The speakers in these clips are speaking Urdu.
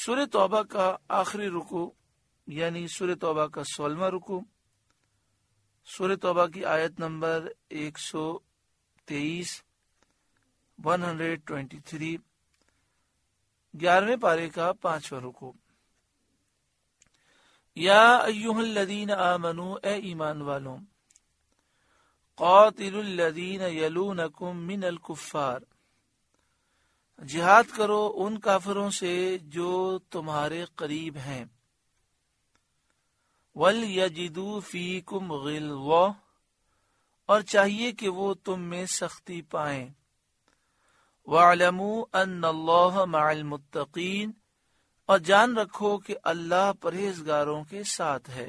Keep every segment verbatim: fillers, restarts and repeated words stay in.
سورہ توبہ کا آخری رکو یعنی سورہ توبہ کا سولہواں رکو، سورہ توبہ کی آیت نمبر ایک سو تیئیس ون ہنڈریڈ ٹوینٹی تھری، گیارہویں پارے کا پانچواں رکو۔ یا ایھا الذین آمنوا، اے ایمان والوں، قاتلوا الذین یلونکم من الکفار، جہاد کرو ان کافروں سے جو تمہارے قریب ہیں، وَلْيَجِدُوا فِيكُمْ غِلْظَةً، اور چاہیے کہ وہ تم میں سختی پائیں، وَاعْلَمُوا أَنَّ اللَّهَ مَعَ الْمُتَّقِينَ، اور جان رکھو کہ اللہ پرہیزگاروں کے ساتھ ہے۔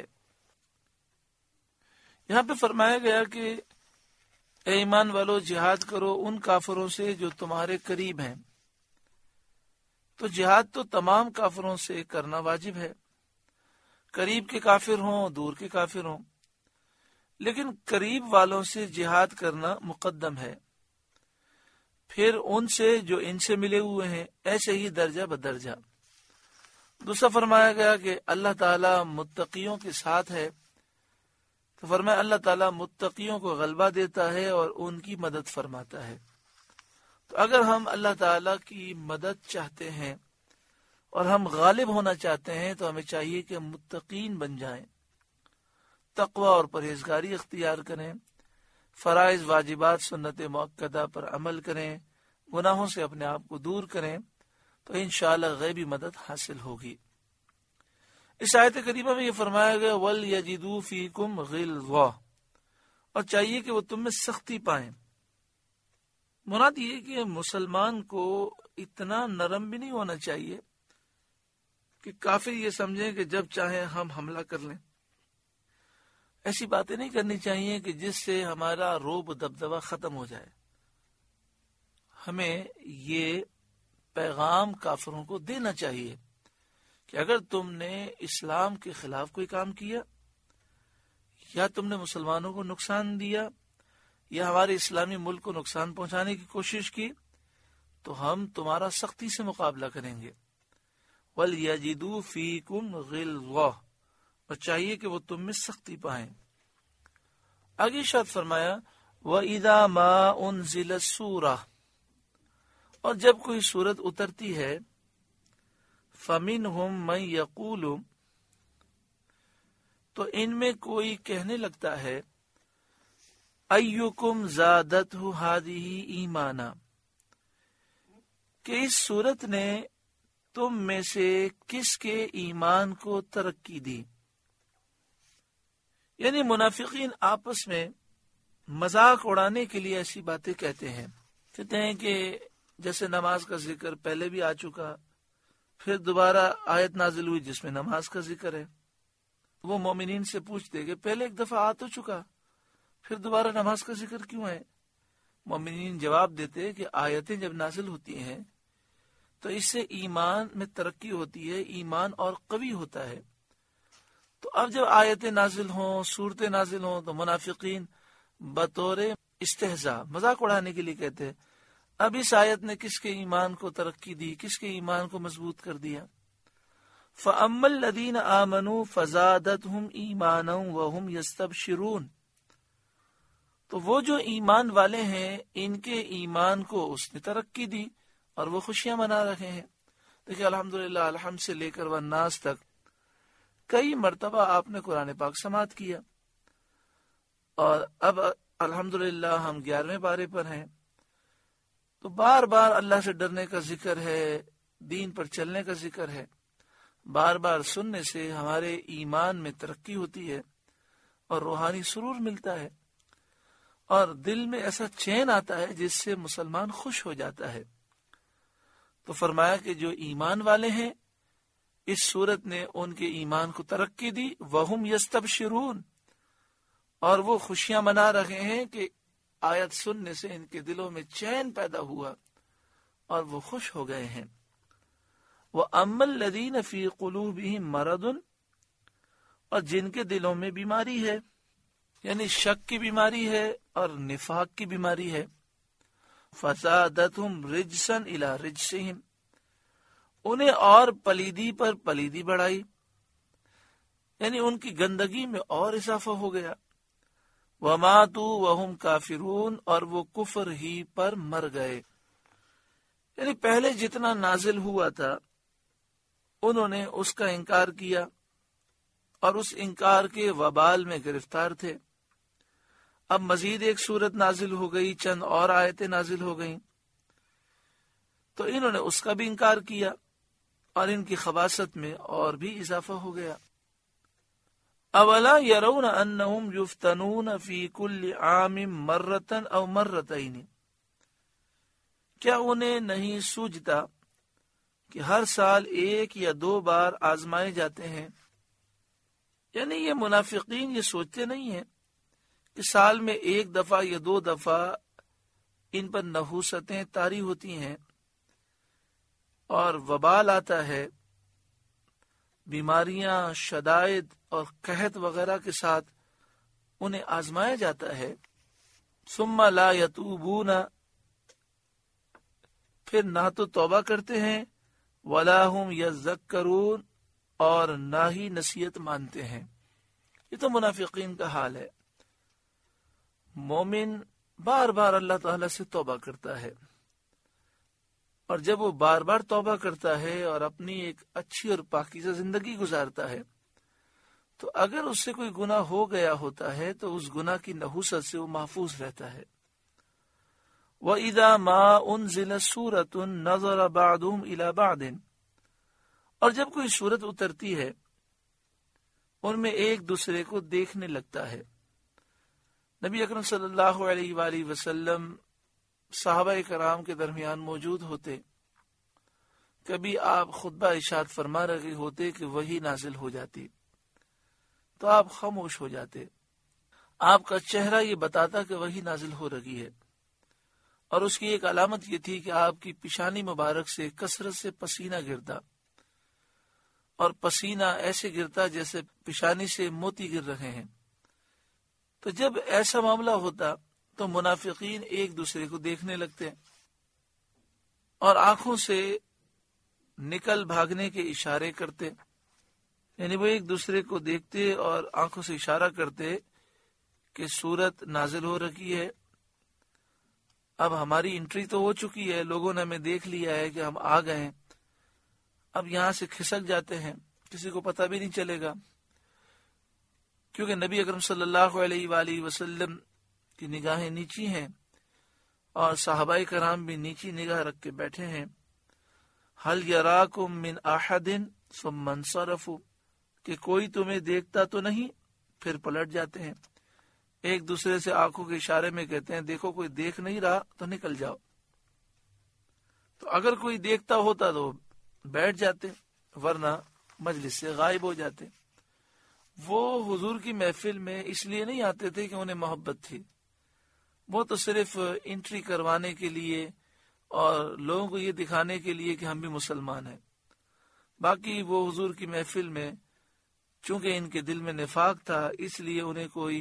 یہاں پہ فرمایا گیا کہ اے ایمان والو، جہاد کرو ان کافروں سے جو تمہارے قریب ہیں۔ تو جہاد تو تمام کافروں سے کرنا واجب ہے، قریب کے کافر ہوں دور کے کافر ہوں، لیکن قریب والوں سے جہاد کرنا مقدم ہے، پھر ان سے جو ان سے ملے ہوئے ہیں، ایسے ہی درجہ بدرجہ۔ دوسرا فرمایا گیا کہ اللہ تعالیٰ متقیوں کے ساتھ ہے، تو فرمایا اللہ تعالیٰ متقیوں کو غلبہ دیتا ہے اور ان کی مدد فرماتا ہے۔ تو اگر ہم اللہ تعالیٰ کی مدد چاہتے ہیں اور ہم غالب ہونا چاہتے ہیں تو ہمیں چاہیے کہ ہم متقین بن جائیں، تقوی اور پرہیزگاری اختیار کریں، فرائض واجبات سنت مؤکدہ پر عمل کریں، گناہوں سے اپنے آپ کو دور کریں، تو انشاءاللہ غیبی مدد حاصل ہوگی۔ اس آیت کریمہ میں یہ فرمایا گیا وَلْيَجِدُوا فِيكُمْ غِلْظَةً، اور چاہیے کہ وہ تم میں سختی پائیں۔ مراد یہ کہ مسلمان کو اتنا نرم بھی نہیں ہونا چاہیے کہ کافر یہ سمجھیں کہ جب چاہیں ہم حملہ کر لیں۔ ایسی باتیں نہیں کرنی چاہیے کہ جس سے ہمارا رعب دبدبہ ختم ہو جائے۔ ہمیں یہ پیغام کافروں کو دینا چاہیے کہ اگر تم نے اسلام کے خلاف کوئی کام کیا، یا تم نے مسلمانوں کو نقصان دیا، یا ہمارے اسلامی ملک کو نقصان پہنچانے کی کوشش کی، تو ہم تمہارا سختی سے مقابلہ کریں گے۔ وَلْيَجِدُوا فِيكُمْ غِلْظَةً، اور چاہیے کہ وہ تم میں سختی پائیں۔ آگے ارشاد فرمایا وَإِذَا مَا أُنزِلَتْ سُورَةٌ، اور جب کوئی سورت اترتی ہے، فَمِنْهُمْ مَنْ يَقُولُ، تو ان میں کوئی کہنے لگتا ہے ایُّکُمْ زَادَتْهُ هَٰذِهِ ایمانا، کہ اس سورت نے تم میں سے کس کے ایمان کو ترقی دی۔ یعنی منافقین آپس میں مذاق اڑانے کے لیے ایسی باتیں کہتے ہیں، کہتے ہیں کہ جیسے نماز کا ذکر پہلے بھی آ چکا، پھر دوبارہ آیت نازل ہوئی جس میں نماز کا ذکر ہے۔ وہ مومنین سے پوچھتے کہ پہلے ایک دفعہ آ تو چکا، پھر دوبارہ نماز کا ذکر کیوں ہے؟ مومنین جواب دیتے کہ آیتیں جب نازل ہوتی ہیں تو اس سے ایمان میں ترقی ہوتی ہے، ایمان اور قوی ہوتا ہے۔ تو اب جب آیتیں نازل ہوں، سورتیں نازل ہوں، تو منافقین بطور استہزاء مذاق اڑانے کے لیے کہتے ہیں اب اس آیت نے کس کے ایمان کو ترقی دی، کس کے ایمان کو مضبوط کر دیا۔ فَأَمَّا الَّذِينَ آمَنُوا فَزَادَتْهُمْ إِيمَانًا وَهُمْ يَسْتَبْشِرُونَ، تو وہ جو ایمان والے ہیں ان کے ایمان کو اس نے ترقی دی اور وہ خوشیاں منا رہے ہیں۔ دیکھیں الحمدللہ الحمد سے لے کر والناس تک کئی مرتبہ آپ نے قرآن پاک سماعت کیا، اور اب الحمدللہ ہم گیارہویں پارے پر ہیں، تو بار بار اللہ سے ڈرنے کا ذکر ہے، دین پر چلنے کا ذکر ہے۔ بار بار سننے سے ہمارے ایمان میں ترقی ہوتی ہے اور روحانی سرور ملتا ہے، اور دل میں ایسا چین آتا ہے جس سے مسلمان خوش ہو جاتا ہے۔ تو فرمایا کہ جو ایمان والے ہیں اس صورت نے ان کے ایمان کو ترقی دی، وَهُمْ يَسْتَبْشِرُونَ، اور وہ خوشیاں منا رہے ہیں کہ آیت سننے سے ان کے دلوں میں چین پیدا ہوا اور وہ خوش ہو گئے ہیں۔ وَأَمَّا الَّذِينَ فِي قُلُوبِهِمْ مَرَضٌ، اور جن کے دلوں میں بیماری ہے، یعنی شک کی بیماری ہے اور نفاق کی بیماری ہے، فَزَادَتْهُمْ رِجْسًا إِلَىٰ رِجْسِهِمْ، انہیں اور پلیدی پر پلیدی بڑھائی، یعنی ان کی گندگی میں اور اضافہ ہو گیا۔ وَمَاتُوا وَهُمْ كَافِرُونَ، اور وہ کفر ہی پر مر گئے۔ یعنی پہلے جتنا نازل ہوا تھا انہوں نے اس کا انکار کیا اور اس انکار کے وبال میں گرفتار تھے۔ اب مزید ایک سورت نازل ہو گئی، چند اور آیتیں نازل ہو گئیں، تو انہوں نے اس کا بھی انکار کیا اور ان کی خباثت میں اور بھی اضافہ ہو گیا۔ اولا یرون انہم یفتنون فی کل عام مرتن او مرتین، کیا انہیں نہیں سوجھتا کہ ہر سال ایک یا دو بار آزمائے جاتے ہیں؟ یعنی یہ منافقین یہ سوچتے نہیں ہیں کہ سال میں ایک دفعہ یا دو دفعہ ان پر نحوستیں طاری ہوتی ہیں اور وبال آتا ہے، بیماریاں، شدائد اور قحط وغیرہ کے ساتھ انہیں آزمایا جاتا ہے۔ ثم لا یتوبون، پھر نہ تو توبہ کرتے ہیں، ولا هم یذکرون، اور نہ ہی نصیحت مانتے ہیں۔ یہ تو منافقین کا حال ہے۔ مومن بار بار اللہ تعالیٰ سے توبہ کرتا ہے، اور جب وہ بار بار توبہ کرتا ہے اور اپنی ایک اچھی اور پاکیزہ زندگی گزارتا ہے، تو اگر اس سے کوئی گناہ ہو گیا ہوتا ہے تو اس گناہ کی نحوست سے وہ محفوظ رہتا ہے۔ وَإِذَا مَا أُنزِلَ سُورَةٌ نَظَرَ بَعْضُهُمْ إِلَى بَعْضٍ، اور جب کوئی سورت اترتی ہے ان میں ایک دوسرے کو دیکھنے لگتا ہے۔ نبی اکرم صلی اللہ علیہ وآلہ وسلم صحابہ کرام کے درمیان موجود ہوتے، کبھی آپ خطبہ ارشاد فرما رہے ہوتے کہ وحی نازل ہو جاتی تو آپ خاموش ہو جاتے۔ آپ کا چہرہ یہ بتاتا کہ وحی نازل ہو رہی ہے، اور اس کی ایک علامت یہ تھی کہ آپ کی پیشانی مبارک سے کثرت سے پسینہ گرتا، اور پسینہ ایسے گرتا جیسے پیشانی سے موتی گر رہے ہیں۔ تو جب ایسا معاملہ ہوتا تو منافقین ایک دوسرے کو دیکھنے لگتے اور آنکھوں سے نکل بھاگنے کے اشارے کرتے، یعنی وہ ایک دوسرے کو دیکھتے اور آنکھوں سے اشارہ کرتے کہ سورت نازل ہو رکھی ہے، اب ہماری انٹری تو ہو چکی ہے، لوگوں نے ہمیں دیکھ لیا ہے کہ ہم آ گئے ہیں، اب یہاں سے کھسک جاتے ہیں، کسی کو پتہ بھی نہیں چلے گا، کیونکہ نبی اکرم صلی اللہ علیہ وآلہ وسلم کی نگاہیں نیچی ہیں اور صحابہ کرام بھی نیچی نگاہ رکھ کے بیٹھے ہیں۔ حل یراکم من احد ثم انصرفوا، کہ کوئی تمہیں دیکھتا تو نہیں، پھر پلٹ جاتے ہیں، ایک دوسرے سے آنکھوں کے اشارے میں کہتے ہیں دیکھو کوئی دیکھ نہیں رہا تو نکل جاؤ۔ تو اگر کوئی دیکھتا ہوتا تو بیٹھ جاتے، ورنہ مجلس سے غائب ہو جاتے۔ وہ حضور کی محفل میں اس لیے نہیں آتے تھے کہ انہیں محبت تھی، وہ تو صرف انٹری کروانے کے لیے اور لوگوں کو یہ دکھانے کے لیے کہ ہم بھی مسلمان ہیں۔ باقی وہ حضور کی محفل میں چونکہ ان کے دل میں نفاق تھا، اس لیے انہیں کوئی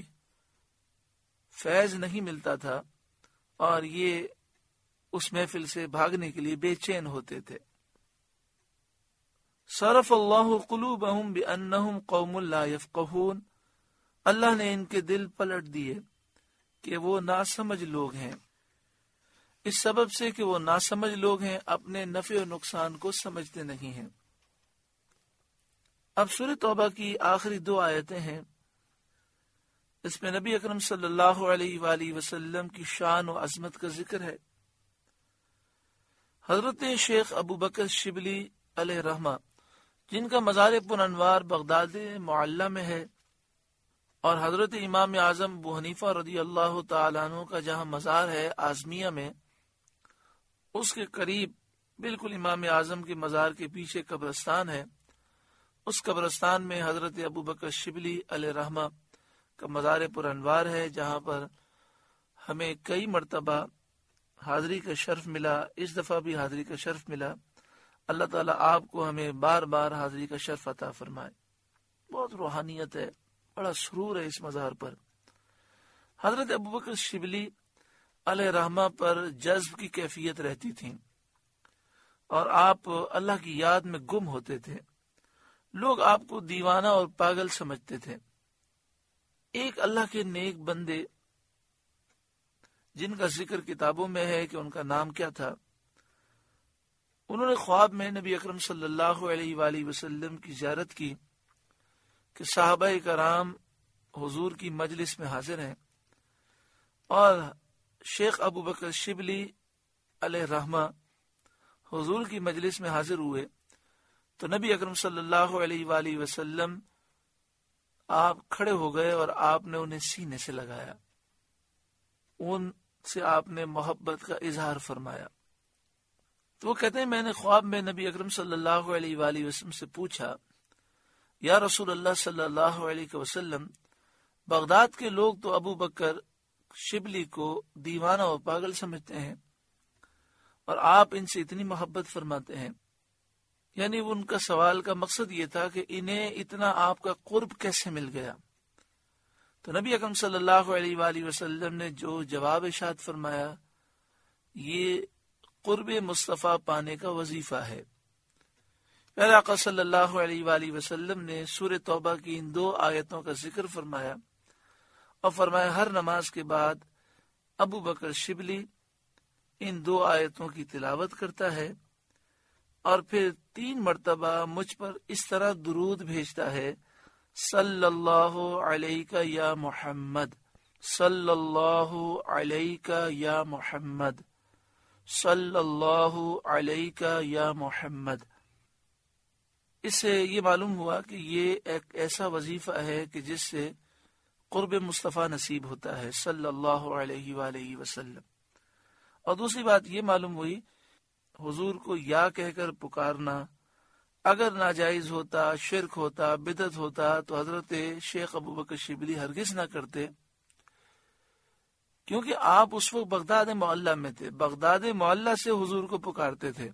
فیض نہیں ملتا تھا اور یہ اس محفل سے بھاگنے کے لیے بے چین ہوتے تھے۔ صرف اللہ قلوبہم بانہم قوم لا یفقہون، اللہ نے ان کے دل پلٹ دیے کہ وہ ناسمجھ لوگ ہیں، اس سبب سے کہ وہ ناسمجھ لوگ ہیں، اپنے نفع و نقصان کو سمجھتے نہیں ہیں۔ اب سورۃ توبہ کی آخری دو آیتیں ہیں، اس میں نبی اکرم صلی اللہ علیہ وآلہ وسلم کی شان و عظمت کا ذکر ہے۔ حضرت شیخ ابو بکر شبلی علیہ رحمہ، جن کا مزار پر انوار بغداد معلی میں ہے، اور حضرت امام اعظم ابو حنیفہ رضی اللہ تعالیٰ عنہ کا جہاں مزار ہے آزمیہ میں، اس کے قریب بالکل امام اعظم کے مزار کے پیچھے قبرستان ہے۔ اس قبرستان میں حضرت ابو بکر شبلی علیہ رحمہ کا مزار پر انوار ہے، جہاں پر ہمیں کئی مرتبہ حاضری کا شرف ملا، اس دفعہ بھی حاضری کا شرف ملا۔ اللہ تعالیٰ آپ کو ہمیں بار بار حاضری کا شرف عطا فرمائے۔ بہت روحانیت ہے، بڑا سرور ہے اس مزار پر۔ حضرت ابو بکر شبلی علیہ رحمہ پر جذب کی کیفیت رہتی تھی، اور آپ اللہ کی یاد میں گم ہوتے تھے، لوگ آپ کو دیوانہ اور پاگل سمجھتے تھے۔ ایک اللہ کے نیک بندے جن کا ذکر کتابوں میں ہے کہ ان کا نام کیا تھا، انہوں نے خواب میں نبی اکرم صلی اللہ علیہ وآلہ وسلم کی زیارت کی کہ صحابہ کرام حضور کی مجلس میں حاضر ہیں اور شیخ ابو بکر شبلی علیہ رحمہ حضور کی مجلس میں حاضر ہوئے تو نبی اکرم صلی اللہ علیہ وآلہ وسلم آپ کھڑے ہو گئے اور آپ نے انہیں سینے سے لگایا، ان سے آپ نے محبت کا اظہار فرمایا۔ تو وہ کہتے ہیں میں نے خواب میں نبی اکرم صلی اللہ علیہ وآلہ وسلم سے پوچھا، یا رسول اللہ صلی اللہ علیہ وسلم، بغداد کے لوگ تو ابو بکر شبلی کو دیوانہ و پاگل سمجھتے ہیں اور آپ ان سے اتنی محبت فرماتے ہیں، یعنی ان کا سوال کا مقصد یہ تھا کہ انہیں اتنا آپ کا قرب کیسے مل گیا۔ تو نبی اکرم صلی اللہ علیہ وآلہ وسلم نے جو جواب ارشاد فرمایا، یہ قرب مصطفیٰ پانے کا وظیفہ ہے۔ پیارے آقا صلی اللہ علیہ وآلہ وسلم نے سورہ توبہ کی ان دو آیتوں کا ذکر فرمایا اور فرمایا ہر نماز کے بعد ابو بکر شبلی ان دو آیتوں کی تلاوت کرتا ہے اور پھر تین مرتبہ مجھ پر اس طرح درود بھیجتا ہے، صلی اللہ علیہ یا محمد، صلی اللہ علیہ یا محمد، صلی اللہ علیہ یا محمد۔ اس سے یہ معلوم ہوا کہ یہ ایک ایسا وظیفہ ہے کہ جس سے قرب مصطفیٰ نصیب ہوتا ہے صلی اللہ علیہ وآلہ وسلم۔ اور دوسری بات یہ معلوم ہوئی، حضور کو یا کہہ کر پکارنا اگر ناجائز ہوتا، شرک ہوتا، بدعت ہوتا تو حضرت شیخ ابو بکر شبلی ہرگز نہ کرتے، کیونکہ آپ اس وقت بغداد معلیٰ میں تھے، بغداد معلیٰ سے حضور کو پکارتے تھے۔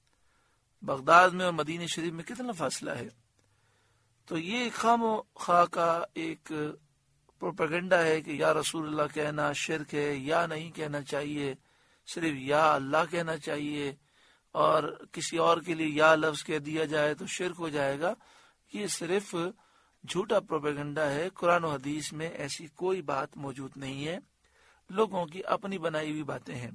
بغداد میں اور مدینہ شریف میں کتنا فاصلہ ہے؟ تو یہ خام و خواہ کا ایک پروپیگنڈا ہے کہ یا رسول اللہ کہنا شرک ہے، یا نہیں کہنا چاہیے، صرف یا اللہ کہنا چاہیے، اور کسی اور کے لیے یا لفظ کہہ دیا جائے تو شرک ہو جائے گا۔ یہ صرف جھوٹا پروپیگنڈا ہے، قرآن و حدیث میں ایسی کوئی بات موجود نہیں ہے، لوگوں کی اپنی بنائی ہوئی باتیں ہیں۔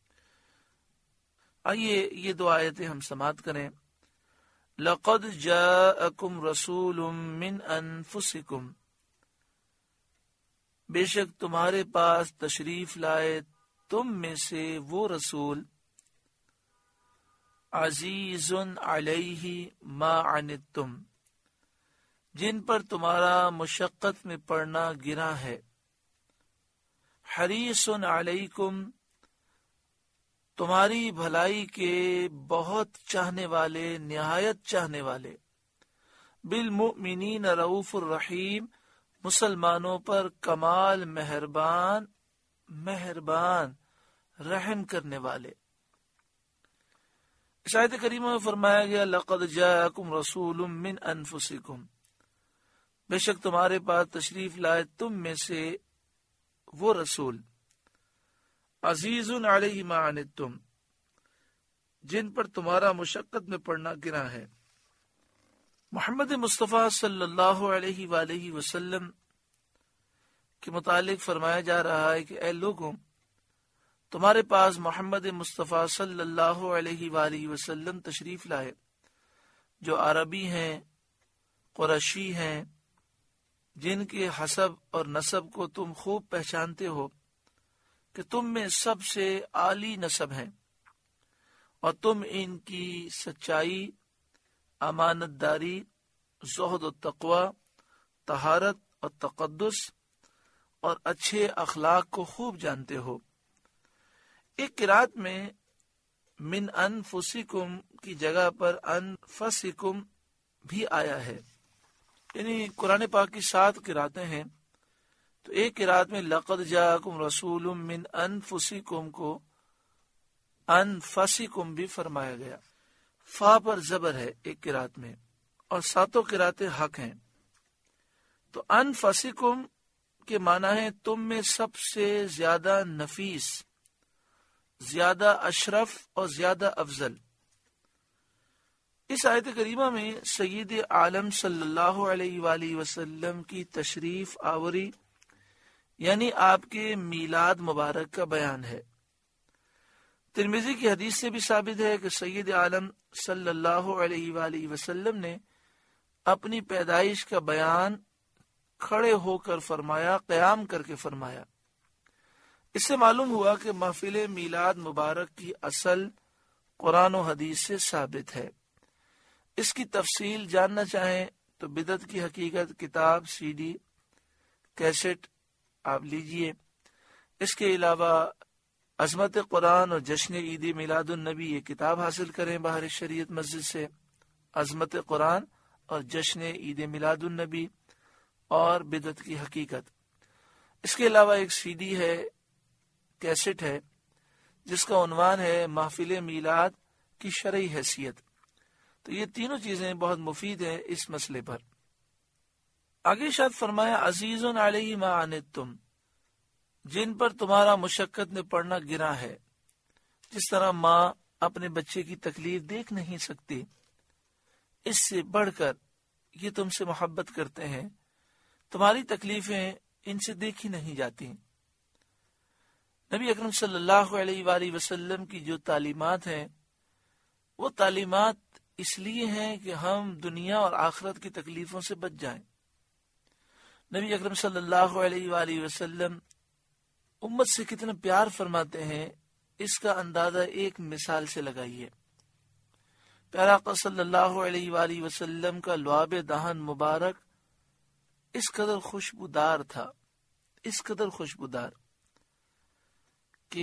آئیے یہ دو آیتیں ہم سماعت کریں۔ لَقَدْ جَاءَكُمْ رَسُولٌ مِّنْ أَنفُسِكُمْ، بے شک تمہارے پاس تشریف لائے تم میں سے وہ رسول، عزیز علیہ ما عنتم، جن پر تمہارا مشقت میں پڑنا گراں ہے، حریص علیکم، تمہاری بھلائی کے بہت چاہنے والے، نہایت چاہنے والے، بالمؤمنین رؤوف الرحیم، مسلمانوں پر کمال مہربان مہربان رحم کرنے والے۔ اس آیت کریمہ میں فرمایا گیا لقد جاءکم رسول من انفسکم، بے شک تمہارے پاس تشریف لائے تم میں سے وہ رسول، عزیز علیہ ما عنتم، جن پر تمہارا مشقت میں پڑنا گراں ہے۔ محمد مصطفیٰ صلی اللہ علیہ وآلہ وسلم کے متعلق فرمایا جا رہا ہے کہ اے لوگوں، تمہارے پاس محمد مصطفیٰ صلی اللہ علیہ وآلہ وسلم تشریف لائے، جو عربی ہیں، قریشی ہیں، جن کے حسب اور نسب کو تم خوب پہچانتے ہو کہ تم میں سب سے عالی نسب ہیں، اور تم ان کی سچائی، امانت داری، زہد و تقوی، طہارت اور تقدس اور اچھے اخلاق کو خوب جانتے ہو۔ ایک قرات میں من انفسکم کی جگہ پر انفسکم بھی آیا ہے، یعنی قرآن پاک کی سات قراتیں ہیں، تو ایک قرات میں لقد جاءکم رسول من انفسکم کو انفسکم بھی فرمایا گیا، فا پر زبر ہے ایک قرات میں، اور ساتوں قراتیں حق ہیں۔ تو انفسکم کے معنی ہے تم میں سب سے زیادہ نفیس، زیادہ اشرف اور زیادہ افضل، اس آیت کریمہ میں سید عالم صلی اللہ علیہ وآلہ وسلم کی تشریف آوری یعنی آپ کے میلاد مبارک کا بیان ہے۔ ترمذی کی حدیث سے بھی ثابت ہے کہ سید عالم صلی اللہ علیہ وآلہ وسلم نے اپنی پیدائش کا بیان کھڑے ہو کر فرمایا، قیام کر کے فرمایا۔ اس سے معلوم ہوا کہ محفل میلاد مبارک کی اصل قرآن و حدیث سے ثابت ہے۔ اس کی تفصیل جاننا چاہیں تو بدعت کی حقیقت کتاب، سی ڈی، کیسٹ آپ لیجئے۔ اس کے علاوہ عظمت قرآن اور جشن عید میلاد النبی یہ کتاب حاصل کریں باہر شریعت مسجد سے، عظمت قرآن اور جشن عید میلاد النبی اور بدعت کی حقیقت۔ اس کے علاوہ ایک سی ڈی ہے، کیسٹ ہے، جس کا عنوان ہے محفل میلاد کی شرعی حیثیت۔ تو یہ تینوں چیزیں بہت مفید ہیں اس مسئلے پر۔ آگے ارشاد فرمایا عزیز علیہ ما عنتم، جن پر تمہارا مشقت میں پڑنا گرا ہے۔ جس طرح ماں اپنے بچے کی تکلیف دیکھ نہیں سکتی، اس سے بڑھ کر یہ تم سے محبت کرتے ہیں، تمہاری تکلیفیں ان سے دیکھی نہیں جاتی۔ نبی اکرم صلی اللہ علیہ وآلہ وسلم کی جو تعلیمات ہیں وہ تعلیمات اس لیے ہیں کہ ہم دنیا اور آخرت کی تکلیفوں سے بچ جائیں۔ نبی اکرم صلی اللہ علیہ وآلہ وسلم امت سے کتنا پیار فرماتے ہیں، اس کا اندازہ ایک مثال سے لگائیے۔ پیارا آقا صلی اللہ علیہ وآلہ وسلم کا لعاب دہن مبارک اس قدر خوشبودار تھا، اس قدر خوشبودار کہ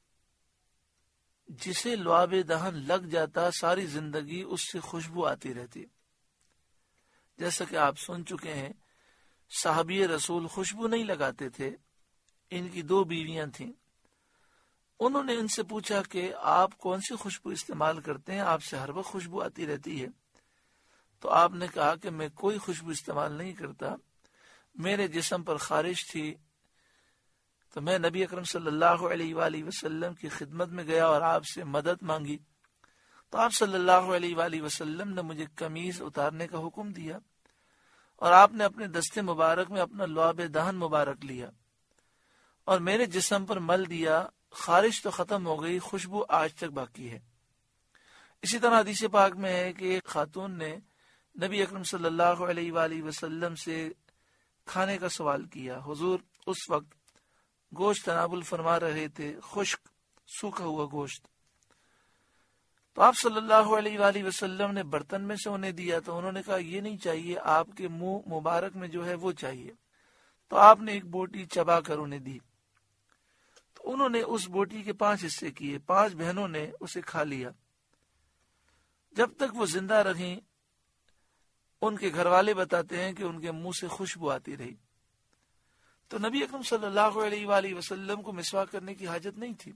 جسے لعاب دہن لگ جاتا ساری زندگی اس سے خوشبو آتی رہتی۔ جیسا کہ آپ سن چکے ہیں، صحابی رسول خوشبو نہیں لگاتے تھے، ان کی دو بیویاں تھیں۔ انہوں نے ان سے پوچھا کہ آپ کون سی خوشبو استعمال کرتے ہیں، آپ سے ہر وقت خوشبو آتی رہتی ہے۔ تو آپ نے کہا کہ میں کوئی خوشبو استعمال نہیں کرتا، میرے جسم پر خارش تھی تو میں نبی اکرم صلی اللہ علیہ وآلہ وسلم کی خدمت میں گیا اور آپ سے مدد مانگی، تو آپ صلی اللہ علیہ وآلہ وسلم نے مجھے قمیض اتارنے کا حکم دیا اور آپ نے اپنے دستے مبارک میں اپنا لعاب دہن مبارک لیا اور میرے جسم پر مل دیا، خارش تو ختم ہو گئی، خوشبو آج تک باقی ہے۔ اسی طرح حدیث پاک میں ہے کہ ایک خاتون نے نبی اکرم صلی اللہ علیہ وآلہ وسلم سے کھانے کا سوال کیا۔ حضور اس وقت گوشت تناول فرما رہے تھے، خشک سوکھا ہوا گوشت، تو آپ صلی اللہ علیہ وآلہ وسلم نے برتن میں سے انہیں دیا، تو انہوں نے کہا یہ نہیں چاہیے، آپ کے منہ مبارک میں جو ہے وہ چاہیے۔ تو آپ نے ایک بوٹی چبا کر انہیں دی، تو انہوں نے اس بوٹی کے پانچ حصے کیے، پانچ بہنوں نے اسے کھا لیا۔ جب تک وہ زندہ رہیں ان کے گھر والے بتاتے ہیں کہ ان کے منہ سے خوشبو آتی رہی۔ تو نبی اکرم صلی اللہ علیہ وآلہ وسلم کو مسواک کرنے کی حاجت نہیں تھی،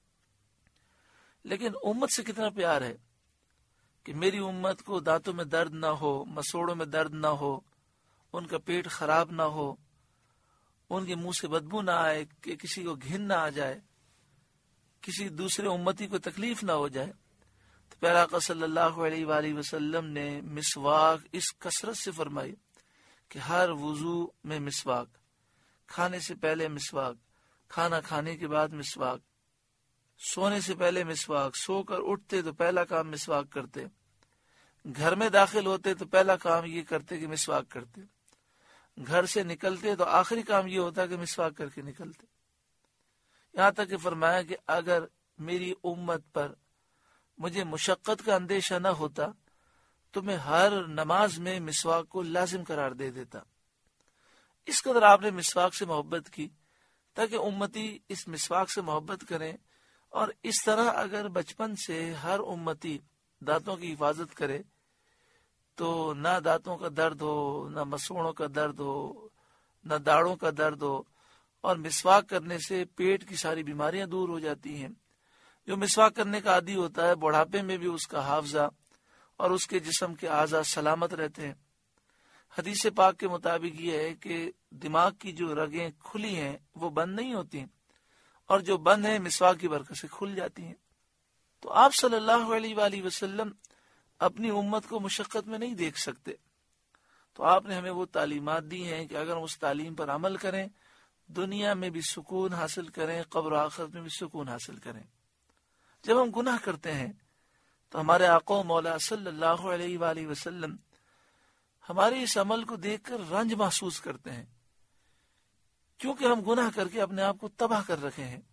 لیکن امت سے کتنا پیار ہے کہ میری امت کو دانتوں میں درد نہ ہو، مسوڑوں میں درد نہ ہو، ان کا پیٹ خراب نہ ہو، ان کے منہ سے بدبو نہ آئے، کہ کسی کو گھن نہ آ جائے، کسی دوسرے امتی کو تکلیف نہ ہو جائے۔ تو پیارا آقا صلی اللہ علیہ وآلہ وسلم نے مسواک اس کثرت سے فرمائی کہ ہر وضو میں مسواک، کھانے سے پہلے مسواک، کھانا کھانے کے بعد مسواک، سونے سے پہلے مسواک، سو کر اٹھتے تو پہلا کام مسواک کرتے، گھر میں داخل ہوتے تو پہلا کام یہ کرتے کہ مسواک کرتے، گھر سے نکلتے تو آخری کام یہ ہوتا کہ مسواک کر کے نکلتے۔ یہاں تک کہ فرمایا کہ اگر میری امت پر مجھے مشقت کا اندیشہ نہ ہوتا تو میں ہر نماز میں مسواک کو لازم قرار دے دیتا۔ اس قدر آپ نے مسواک سے محبت کی تاکہ امتی اس مسواک سے محبت کریں، اور اس طرح اگر بچپن سے ہر امتی دانتوں کی حفاظت کرے تو نہ دانتوں کا درد ہو، نہ مسوڑوں کا درد ہو، نہ داڑھوں کا درد ہو، اور مسواک کرنے سے پیٹ کی ساری بیماریاں دور ہو جاتی ہیں۔ جو مسواک کرنے کا عادی ہوتا ہے بڑھاپے میں بھی اس کا حافظہ اور اس کے جسم کے اعضاء سلامت رہتے ہیں۔ حدیث پاک کے مطابق یہ ہے کہ دماغ کی جو رگیں کھلی ہیں وہ بند نہیں ہوتی، اور جو بند ہیں مسواک کی برکت سے کھل جاتی ہیں۔ تو آپ صلی اللہ علیہ وآلہ وسلم اپنی امت کو مشقت میں نہیں دیکھ سکتے، تو آپ نے ہمیں وہ تعلیمات دی ہیں کہ اگر ہم اس تعلیم پر عمل کریں، دنیا میں بھی سکون حاصل کریں، قبر و آخرت میں بھی سکون حاصل کریں۔ جب ہم گناہ کرتے ہیں تو ہمارے آقا و مولا صلی اللہ علیہ وآلہ وسلم ہمارے اس عمل کو دیکھ کر رنج محسوس کرتے ہیں، کیونکہ ہم گناہ کر کے اپنے آپ کو تباہ کر رکھے ہیں۔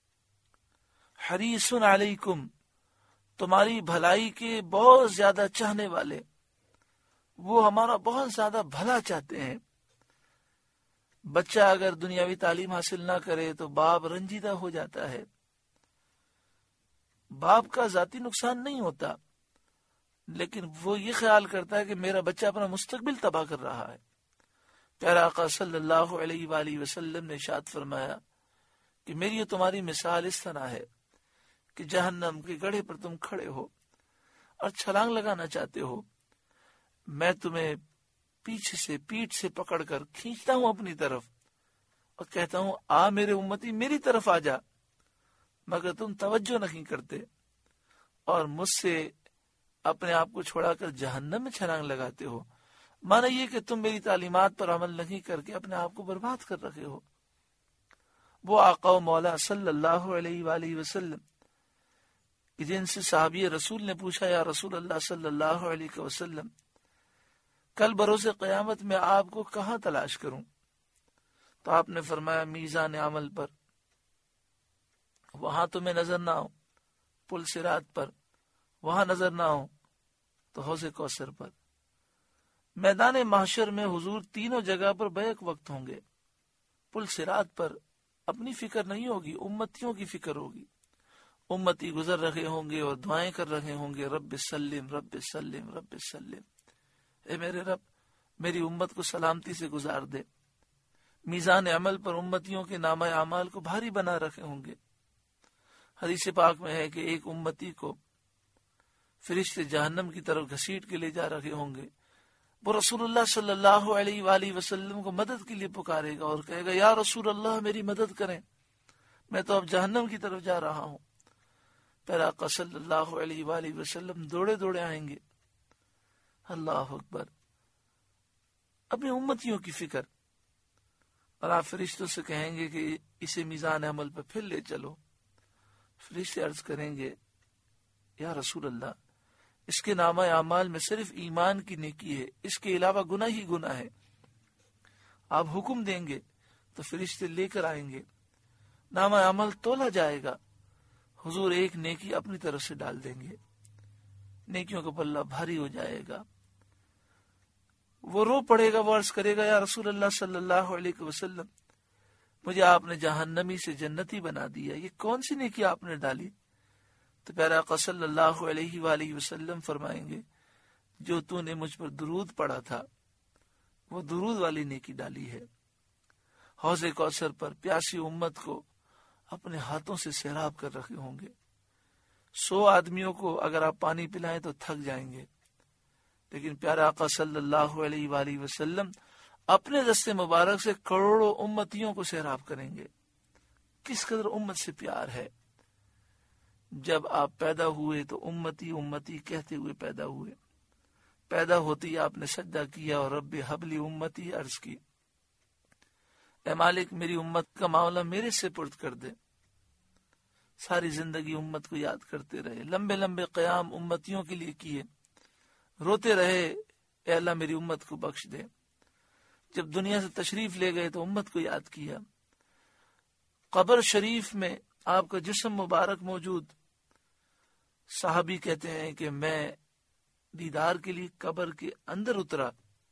حریص علیکم، تمہاری بھلائی کے بہت زیادہ چاہنے والے، وہ ہمارا بہت زیادہ بھلا چاہتے ہیں۔ بچہ اگر دنیاوی تعلیم حاصل نہ کرے تو باپ رنجیدہ ہو جاتا ہے۔ باپ کا ذاتی نقصان نہیں ہوتا، لیکن وہ یہ خیال کرتا ہے کہ میرا بچہ اپنا مستقبل تباہ کر رہا ہے۔ پیارا آقا صلی اللہ علیہ وآلہ وسلم نے ارشاد فرمایا کہ میری اور تمہاری مثال اس طرح ہے کہ جہنم کے گڑھے پر تم کھڑے ہو اور چھلانگ لگانا چاہتے ہو، میں تمہیں پیچھے سے پیٹھ سے پکڑ کر کھینچتا ہوں اپنی طرف اور کہتا ہوں آ میرے امتی میری طرف آ جا، مگر تم توجہ نہیں کرتے اور مجھ سے اپنے آپ کو چھوڑا کر جہنم میں چھلانگ لگاتے ہو۔ مانا یہ کہ تم میری تعلیمات پر عمل نہیں کر کے اپنے آپ کو برباد کر رکھے ہو۔ وہ آقا و مولا صلی اللہ علیہ وآلہ وسلم جن سے صحابی رسول نے پوچھا یا رسول اللہ صلی اللہ علیہ وسلم کل بروز قیامت میں آپ کو کہاں تلاش کروں؟ تو آپ نے فرمایا میزان عمل پر، وہاں تمہیں نظر نہ ہو، پل صراط پر وہاں نظر نہ ہو تو حوض کوثر پر۔ میدان محشر میں حضور تینوں جگہ پر بیک وقت ہوں گے۔ پل صراط پر اپنی فکر نہیں ہوگی، امتیوں کی فکر ہوگی۔ امتی گزر رہے ہوں گے اور دعائیں کر رہے ہوں گے، رب سلم رب سلم رب سلم، اے میرے رب میری امت کو سلامتی سے گزار دے۔ میزان عمل پر امتیوں کے نامہ اعمال کو بھاری بنا رکھے ہوں گے۔ حدیث پاک میں ہے کہ ایک امتی کو فرشتے جہنم کی طرف گھسیٹ کے لے جا رہے ہوں گے، وہ رسول اللہ صلی اللہ علیہ وآلہ وسلم کو مدد کے لیے پکارے گا اور کہے گا یا رسول اللہ میری مدد کریں، میں تو اب جہنم کی طرف جا رہا ہوں۔ پھر آقا صلی اللہ علیہ وآلہ وسلم دوڑے دوڑے آئیں گے، اللہ اکبر، اپنی امتیوں کی فکر، اور آپ فرشتوں سے کہیں گے کہ اسے میزان عمل پہ پھر لے چلو۔ فرشتے عرض کریں گے یا رسول اللہ اس کے نامہ اعمال میں صرف ایمان کی نیکی ہے، اس کے علاوہ گناہ ہی گناہ ہے۔ آپ حکم دیں گے تو فرشتے لے کر آئیں گے، نامہ عمل تولا جائے گا، حضور ایک نیکی اپنی طرف سے ڈال دیں گے، نیکیوں کا پلہ بھاری ہو جائے گا۔ وہ رو پڑے گا، وہ عرض کرے گا یا رسول اللہ صلی اللہ علیہ وسلم مجھے آپ نے جہنمی سے جنتی بنا دیا، یہ کون سی نیکی آپ نے ڈالی؟ تو پیارا آقا صلی اللہ علیہ وآلہ وسلم فرمائیں گے جو تو نے مجھ پر درود پڑھا تھا وہ درود والی نیکی ڈالی ہے۔ حوض کوثر پر پیاسی امت کو اپنے ہاتھوں سے سیراب کر رکھے ہوں گے۔ سو آدمیوں کو اگر آپ پانی پلائیں تو تھک جائیں گے، لیکن پیارا آقا صلی اللہ علیہ وآلہ وسلم اپنے دست مبارک سے کروڑوں امتیوں کو سیراب کریں گے۔ کس قدر امت سے پیار ہے۔ جب آپ پیدا ہوئے تو امتی امتی کہتے ہوئے پیدا ہوئے، پیدا ہوتی آپ نے سجدہ کیا اور رب حبلی امتی عرض کی، اے مالک میری امت کا معاملہ میرے سے پرد کر دے۔ ساری زندگی امت کو یاد کرتے رہے، لمبے لمبے قیام امتیوں کے لیے کیے، روتے رہے اے اللہ میری امت کو بخش دے۔ جب دنیا سے تشریف لے گئے تو امت کو یاد کیا۔ قبر شریف میں آپ کا جسم مبارک موجود، صحابی کہتے ہیں کہ میں دیدار کے لیے قبر کے اندر اترا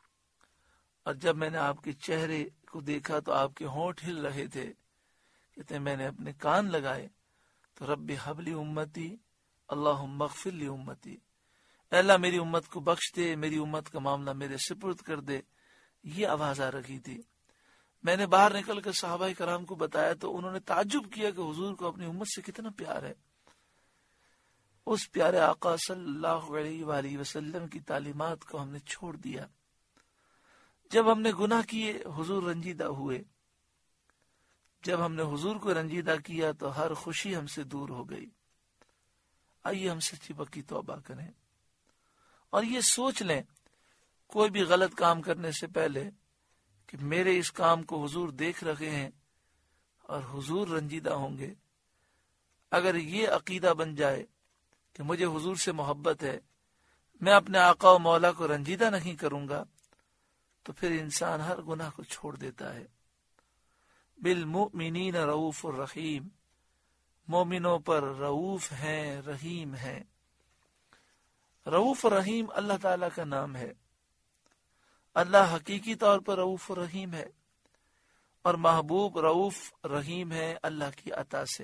اور جب میں نے آپ کے چہرے کو دیکھا تو آپ کے ہونٹ ہل رہے تھے، کہتے ہیں میں نے اپنے کان لگائے تو رب حبلی امتی اللہم اغفر لی امتی، اے اللہ میری امت کو بخش دے، میری امت کا معاملہ میرے سپرد کر دے، یہ آواز آ رکھی تھی۔ میں نے باہر نکل کر صحابہ کرام کو بتایا تو انہوں نے تعجب کیا کہ حضور کو اپنی امت سے کتنا پیار ہے۔ اس پیارے آقا صلی اللہ علیہ وآلہ وسلم کی تعلیمات کو ہم نے چھوڑ دیا۔ جب ہم نے گناہ کیے حضور رنجیدہ ہوئے، جب ہم نے حضور کو رنجیدہ کیا تو ہر خوشی ہم سے دور ہو گئی۔ آئیے ہم سچی پکی توبہ کریں، اور یہ سوچ لیں کوئی بھی غلط کام کرنے سے پہلے کہ میرے اس کام کو حضور دیکھ رہے ہیں اور حضور رنجیدہ ہوں گے. اگر یہ عقیدہ بن جائے کہ مجھے حضور سے محبت ہے، میں اپنے آقا و مولا کو رنجیدہ نہیں کروں گا، تو پھر انسان ہر گناہ کو چھوڑ دیتا ہے. بالمؤمنین رؤوف الرحیم، مومنوں پر رؤوف ہیں، رحیم ہیں. رؤوف الرحیم اللہ تعالیٰ کا نام ہے. اللہ حقیقی طور پر رؤوف الرحیم ہے، اور محبوب رؤوف رحیم ہے اللہ کی عطا سے.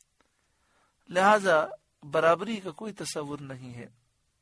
لہذا برابری کا کوئی تصور نہیں ہے.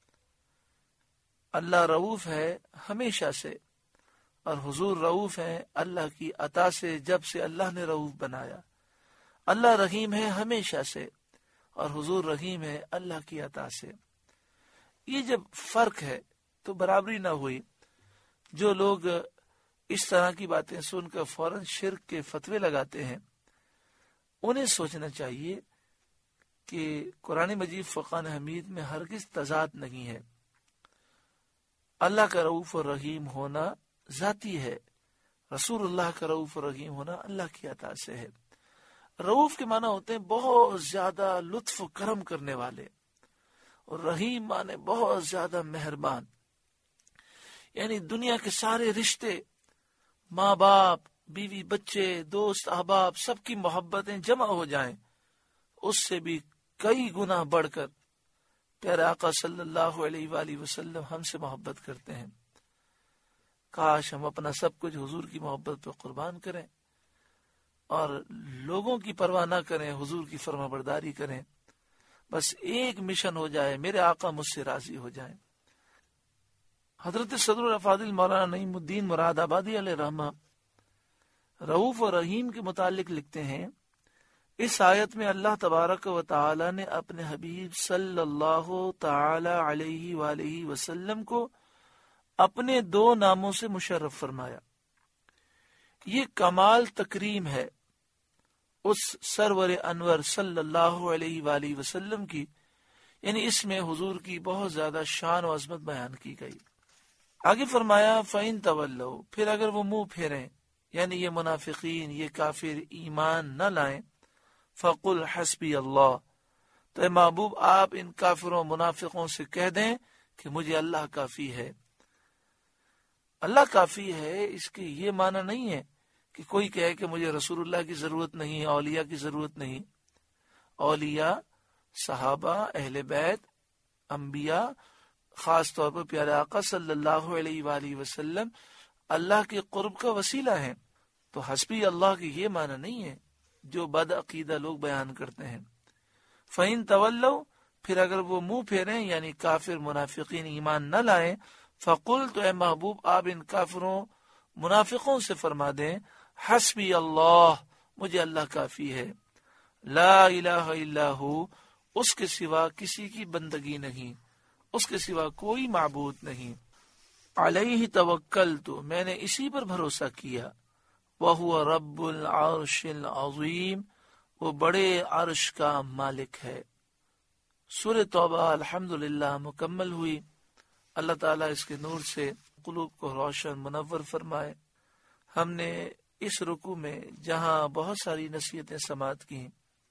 اللہ رؤوف ہے ہمیشہ سے، اور حضور رؤوف ہیں اللہ کی عطا سے جب سے اللہ نے رؤوف بنایا. اللہ رحیم ہے ہمیشہ سے، اور حضور رحیم ہے اللہ کی عطا سے. یہ جب فرق ہے تو برابری نہ ہوئی. جو لوگ اس طرح کی باتیں سن کر فوراً شرک کے فتوے لگاتے ہیں، انہیں سوچنا چاہیے کہ قرآن مجید فرقان حمید میں ہرگز تضاد نہیں ہے. اللہ کا رؤوف الرحیم ہونا ذاتی ہے، رسول اللہ کا رؤوف الرحیم ہونا اللہ کی عطا سے ہے. رؤوف کے معنی ہوتے ہیں بہت زیادہ لطف و کرم کرنے والے، اور رحیم معنی بہت زیادہ مہربان. یعنی دنیا کے سارے رشتے، ماں باپ، بیوی بچے، دوست احباب، سب کی محبتیں جمع ہو جائیں، اس سے بھی کئی گنا بڑھ کر پیارے آقا صلی اللہ علیہ وآلہ وسلم ہم سے محبت کرتے ہیں. کاش ہم اپنا سب کچھ حضور کی محبت پہ قربان کریں اور لوگوں کی پرواہ نہ کریں، حضور کی فرما برداری کریں. بس ایک مشن ہو جائے، میرے آقا مجھ سے راضی ہو جائیں. حضرت صدر الافاضل مولانا نعیم الدین مراد آبادی علیہ رحمہ رؤوف و رحیم کے متعلق لکھتے ہیں، اس آیت میں اللہ تبارک و تعالی نے اپنے حبیب صلی اللہ تعالی علیہ وآلہ وسلم کو اپنے دو ناموں سے مشرف فرمایا. یہ کمال تکریم ہے اس سرور انور صلی اللہ علیہ وآلہ وسلم کی، یعنی اس میں حضور کی بہت زیادہ شان و عظمت بیان کی گئی. آگے فرمایا فَإِن تَوَلَّوْا، پھر اگر وہ منہ پھیریں، یعنی یہ منافقین، یہ کافر ایمان نہ لائیں، فَقُلْ حَسْبِيَ اللَّهُ، تو اے محبوب آپ ان کافروں منافقوں سے کہہ دیں کہ مجھے اللہ کافی ہے. اللہ کافی ہے اس کے یہ معنی نہیں ہے کہ کوئی کہے کہ مجھے رسول اللہ کی ضرورت نہیں، اولیاء کی ضرورت نہیں. اولیاء، صحابہ، اہل بیت، انبیاء، خاص طور پر پیارے آقا صلی اللہ علیہ وآلہ وسلم اللہ کے قرب کا وسیلہ ہیں. تو حسبی اللہ کی یہ معنی نہیں ہے جو بد عقیدہ لوگ بیان کرتے ہیں. فَإِن تَوَلَّوْا، پھر اگر وہ منہ پھیریں یعنی کافر منافقین ایمان نہ لائیں، فقل، تو اے محبوب آپ ان کافروں منافقوں سے فرما دیں، حسبی اللہ، مجھے اللہ کافی ہے، لا الہ الا ہو، اس کے سوا کسی کی بندگی نہیں، اس کے سوا کوئی معبود نہیں. علیہ توکلت، میں نے اسی پر بھروسہ کیا. وَهُوَ رَبُّ الْعَرْشِ الْعَظِيمِ، وہ بڑے عرش کا مالک ہے. سورہ توبہ الحمدللہ مکمل ہوئی. اللہ تعالیٰ اس کے نور سے قلوب کو روشن منور فرمائے. ہم نے اس رکوع میں جہاں بہت ساری نصیحتیں سماعت کی،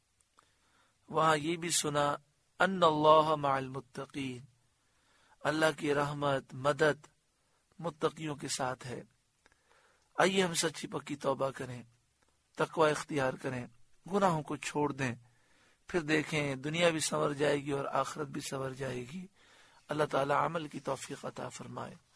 وہاں یہ بھی سنا ان اللہ مع المتقین، اللہ کی رحمت مدد متقیوں کے ساتھ ہے. آئیے ہم سچی پکی توبہ کریں، تقوی اختیار کریں، گناہوں کو چھوڑ دیں، پھر دیکھیں دنیا بھی سنور جائے گی اور آخرت بھی سنور جائے گی. اللہ تعالی عمل کی توفیق عطا فرمائے.